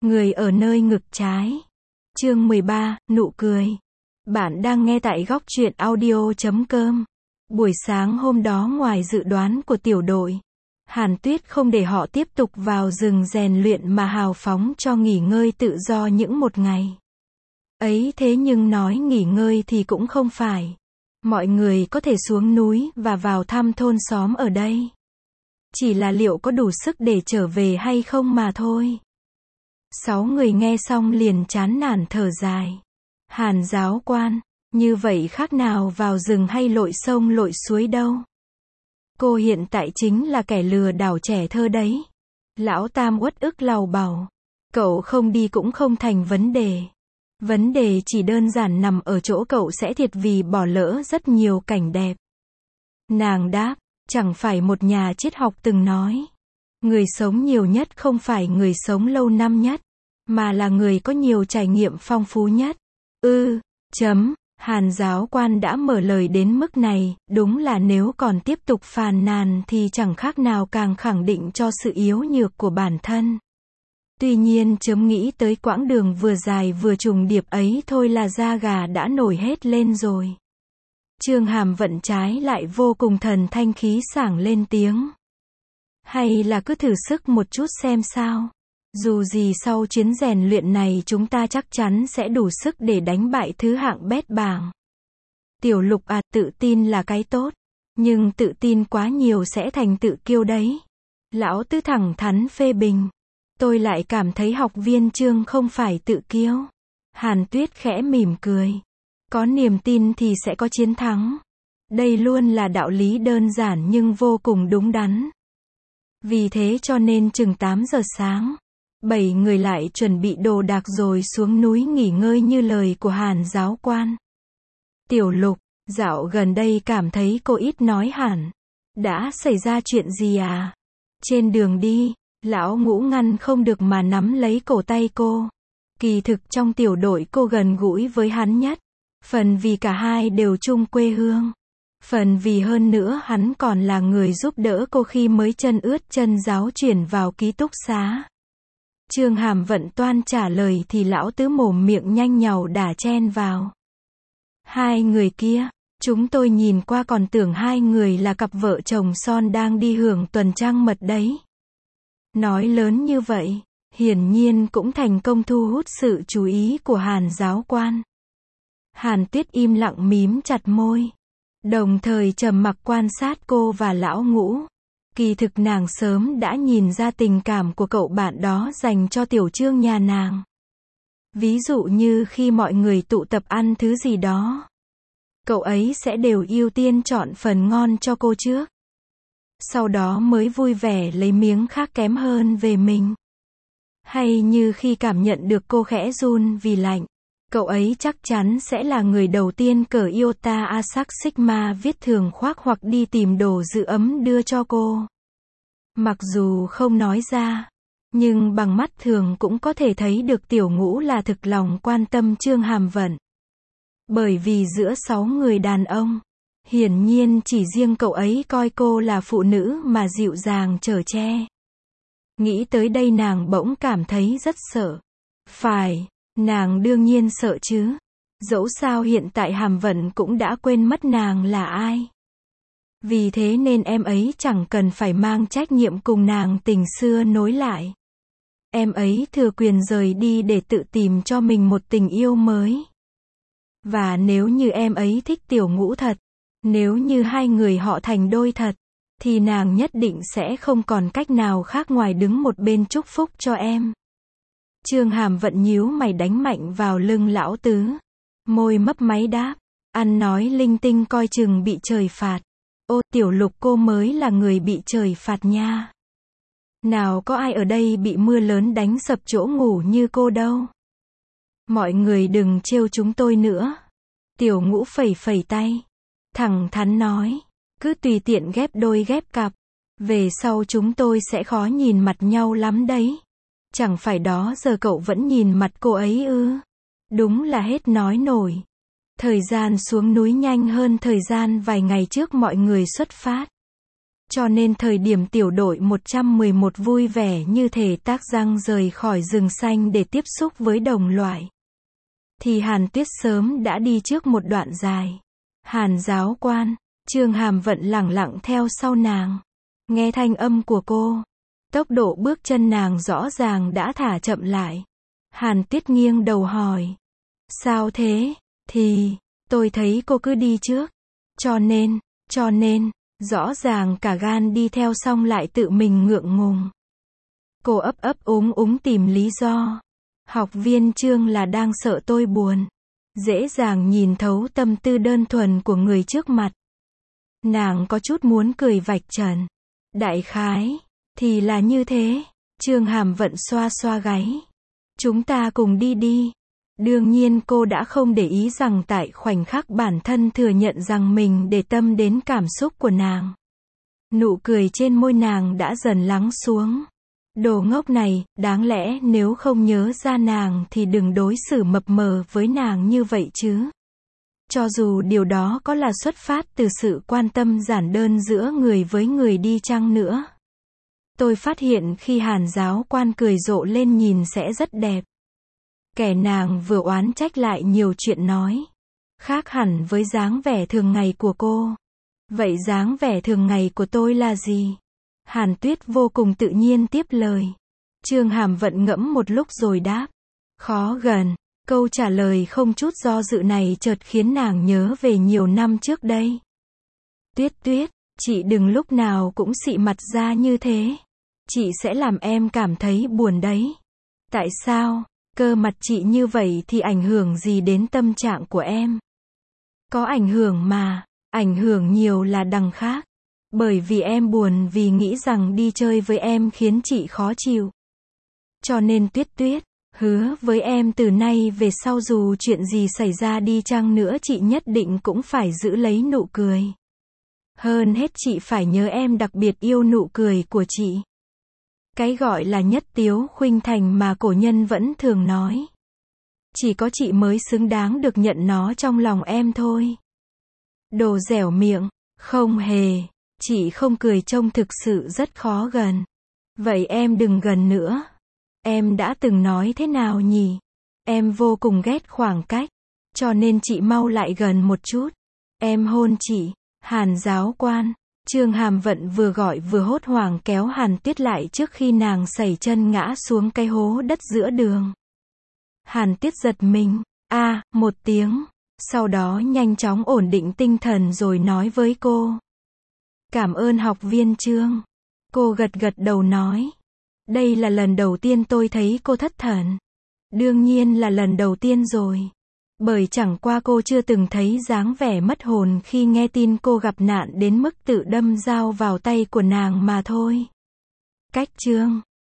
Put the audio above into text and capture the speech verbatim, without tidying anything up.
Người ở nơi ngực trái. Chương mười ba, nụ cười. Bạn đang nghe tại góc truyện audio chấm com. Buổi sáng hôm đó ngoài dự đoán của tiểu đội, Hàn Tuyết không để họ tiếp tục vào rừng rèn luyện mà hào phóng cho nghỉ ngơi tự do những một ngày. Ấy thế nhưng nói nghỉ ngơi thì cũng không phải. Mọi người có thể xuống núi và vào thăm thôn xóm ở đây. Chỉ là liệu có đủ sức để trở về hay không mà thôi. Sáu người nghe xong liền chán nản thở dài. Hàn giáo quan, như vậy khác nào vào rừng hay lội sông lội suối đâu. Cô hiện tại chính là kẻ lừa đảo trẻ thơ đấy. Lão Tam uất ức lầu bầu. Cậu không đi cũng không thành vấn đề. Vấn đề chỉ đơn giản nằm ở chỗ cậu sẽ thiệt vì bỏ lỡ rất nhiều cảnh đẹp. Nàng đáp, chẳng phải một nhà triết học từng nói. Người sống nhiều nhất không phải người sống lâu năm nhất, mà là người có nhiều trải nghiệm phong phú nhất. Ư, ừ, chấm, Hàn giáo quan đã mở lời đến mức này, đúng là nếu còn tiếp tục phàn nàn thì chẳng khác nào càng khẳng định cho sự yếu nhược của bản thân. Tuy nhiên chấm nghĩ tới quãng đường vừa dài vừa trùng điệp ấy thôi là da gà đã nổi hết lên rồi. Trương Hàm Vận trái lại vô cùng thần thanh khí sảng lên tiếng. Hay là cứ thử sức một chút xem sao. Dù gì sau chuyến rèn luyện này chúng ta chắc chắn sẽ đủ sức để đánh bại thứ hạng bét bảng. Tiểu Lục à, tự tin là cái tốt. Nhưng tự tin quá nhiều sẽ thành tự kiêu đấy. Lão Tứ thẳng thắn phê bình. Tôi lại cảm thấy học viên Trương không phải tự kiêu. Hàn Tuyết khẽ mỉm cười. Có niềm tin thì sẽ có chiến thắng. Đây luôn là đạo lý đơn giản nhưng vô cùng đúng đắn. Vì thế cho nên chừng tám giờ sáng, bảy người lại chuẩn bị đồ đạc rồi xuống núi nghỉ ngơi như lời của Hàn giáo quan. Tiểu Lục, dạo gần đây cảm thấy cô ít nói hẳn. Đã xảy ra chuyện gì à? Trên đường đi, lão Ngũ ngăn không được mà nắm lấy cổ tay cô. Kỳ thực trong tiểu đội cô gần gũi với hắn nhất. Phần vì cả hai đều chung quê hương. Phần vì hơn nữa hắn còn là người giúp đỡ cô khi mới chân ướt chân ráo chuyển vào ký túc xá. Trương Hàm Vận toan trả lời thì lão Tứ mồm miệng nhanh nhảu đả chen vào. Hai người kia, chúng tôi nhìn qua còn tưởng hai người là cặp vợ chồng son đang đi hưởng tuần trăng mật đấy. Nói lớn như vậy, hiển nhiên cũng thành công thu hút sự chú ý của Hàn giáo quan. Hàn Tuyết im lặng mím chặt môi, đồng thời trầm mặc quan sát cô và lão Ngũ. Kỳ thực nàng sớm đã nhìn ra tình cảm của cậu bạn đó dành cho tiểu Trương nhà nàng. Ví dụ như khi mọi người tụ tập ăn thứ gì đó, cậu ấy sẽ đều ưu tiên chọn phần ngon cho cô trước. Sau đó mới vui vẻ lấy miếng khác kém hơn về mình. Hay như khi cảm nhận được cô khẽ run vì lạnh, cậu ấy chắc chắn sẽ là người đầu tiên cởi Iota Asac Sigma viết thường khoác hoặc đi tìm đồ giữ ấm đưa cho cô. Mặc dù không nói ra, nhưng bằng mắt thường cũng có thể thấy được tiểu Ngũ là thực lòng quan tâm Trương Hàm Vận. Bởi vì giữa sáu người đàn ông, hiển nhiên chỉ riêng cậu ấy coi cô là phụ nữ mà dịu dàng chở che. Nghĩ tới đây nàng bỗng cảm thấy rất sợ. Phải, nàng đương nhiên sợ chứ. Dẫu sao hiện tại Hàm Vận cũng đã quên mất nàng là ai. Vì thế nên em ấy chẳng cần phải mang trách nhiệm cùng nàng tình xưa nối lại. Em ấy thừa quyền rời đi để tự tìm cho mình một tình yêu mới. Và nếu như em ấy thích tiểu Ngũ thật, nếu như hai người họ thành đôi thật, thì nàng nhất định sẽ không còn cách nào khác ngoài đứng một bên chúc phúc cho em. Trương Hàm Vận nhíu mày đánh mạnh vào lưng lão Tứ. Môi mấp máy đáp. Ăn nói linh tinh coi chừng bị trời phạt. Ô, tiểu Lục cô mới là người bị trời phạt nha. Nào có ai ở đây bị mưa lớn đánh sập chỗ ngủ như cô đâu. Mọi người đừng trêu chúng tôi nữa. Tiểu Ngũ phẩy phẩy tay. Thẳng thắn nói. Cứ tùy tiện ghép đôi ghép cặp. Về sau chúng tôi sẽ khó nhìn mặt nhau lắm đấy. Chẳng phải đó giờ cậu vẫn nhìn mặt cô ấy ư? Đúng là hết nói nổi. Thời gian xuống núi nhanh hơn thời gian vài ngày trước mọi người xuất phát. Cho nên thời điểm tiểu đội một trăm mười một vui vẻ như thể tách răng rời khỏi rừng xanh để tiếp xúc với đồng loại, thì Hàn Tuyết sớm đã đi trước một đoạn dài. Hàn giáo quan, Trương Hàm Vận lẳng lặng theo sau nàng. Nghe thanh âm của cô, tốc độ bước chân nàng rõ ràng đã thả chậm lại. Hàn Tuyết nghiêng đầu hỏi. Sao thế? Thì, tôi thấy cô cứ đi trước. Cho nên, cho nên, rõ ràng cả gan đi theo xong lại tự mình ngượng ngùng. Cô ấp ấp úng úng tìm lý do. Học viên Trương là đang sợ tôi buồn. Dễ dàng nhìn thấu tâm tư đơn thuần của người trước mặt. Nàng có chút muốn cười vạch trần. Đại khái, thì là như thế. Trương Hàm Vận xoa xoa gáy. Chúng ta cùng đi đi. Đương nhiên cô đã không để ý rằng tại khoảnh khắc bản thân thừa nhận rằng mình để tâm đến cảm xúc của nàng. Nụ cười trên môi nàng đã dần lắng xuống. Đồ ngốc này, đáng lẽ nếu không nhớ ra nàng thì đừng đối xử mập mờ với nàng như vậy chứ. Cho dù điều đó có là xuất phát từ sự quan tâm giản đơn giữa người với người đi chăng nữa. Tôi phát hiện khi Hàn giáo quan cười rộ lên nhìn sẽ rất đẹp. Kẻ nàng vừa oán trách lại nhiều chuyện nói. Khác hẳn với dáng vẻ thường ngày của cô. Vậy dáng vẻ thường ngày của tôi là gì? Hàn Tuyết vô cùng tự nhiên tiếp lời. Trương Hàm Vận ngẫm một lúc rồi đáp. Khó gần. Câu trả lời không chút do dự này chợt khiến nàng nhớ về nhiều năm trước đây. Tuyết Tuyết, chị đừng lúc nào cũng xị mặt ra như thế. Chị sẽ làm em cảm thấy buồn đấy. Tại sao? Cơ mặt chị như vậy thì ảnh hưởng gì đến tâm trạng của em? Có ảnh hưởng mà, ảnh hưởng nhiều là đằng khác. Bởi vì em buồn vì nghĩ rằng đi chơi với em khiến chị khó chịu. Cho nên Tuyết Tuyết, hứa với em từ nay về sau dù chuyện gì xảy ra đi chăng nữa chị nhất định cũng phải giữ lấy nụ cười. Hơn hết chị phải nhớ em đặc biệt yêu nụ cười của chị. Cái gọi là nhất tiếu khuynh thành mà cổ nhân vẫn thường nói. Chỉ có chị mới xứng đáng được nhận nó trong lòng em thôi. Đồ dẻo miệng, không hề, chị không cười trông thực sự rất khó gần. Vậy em đừng gần nữa. Em đã từng nói thế nào nhỉ? Em vô cùng ghét khoảng cách. Cho nên chị mau lại gần một chút. Em hôn chị. Hàn giáo quan. Trương Hàm Vận vừa gọi vừa hốt hoảng kéo Hàn Tuyết lại trước khi nàng sẩy chân ngã xuống cái hố đất giữa đường. Hàn Tuyết giật mình. A, à, một tiếng. Sau đó nhanh chóng ổn định tinh thần rồi nói với cô. Cảm ơn học viên Trương. Cô gật gật đầu nói. Đây là lần đầu tiên tôi thấy cô thất thần. Đương nhiên là lần đầu tiên rồi. Bởi chẳng qua cô chưa từng thấy dáng vẻ mất hồn khi nghe tin cô gặp nạn đến mức tự đâm dao vào tay của nàng mà thôi. Cách chương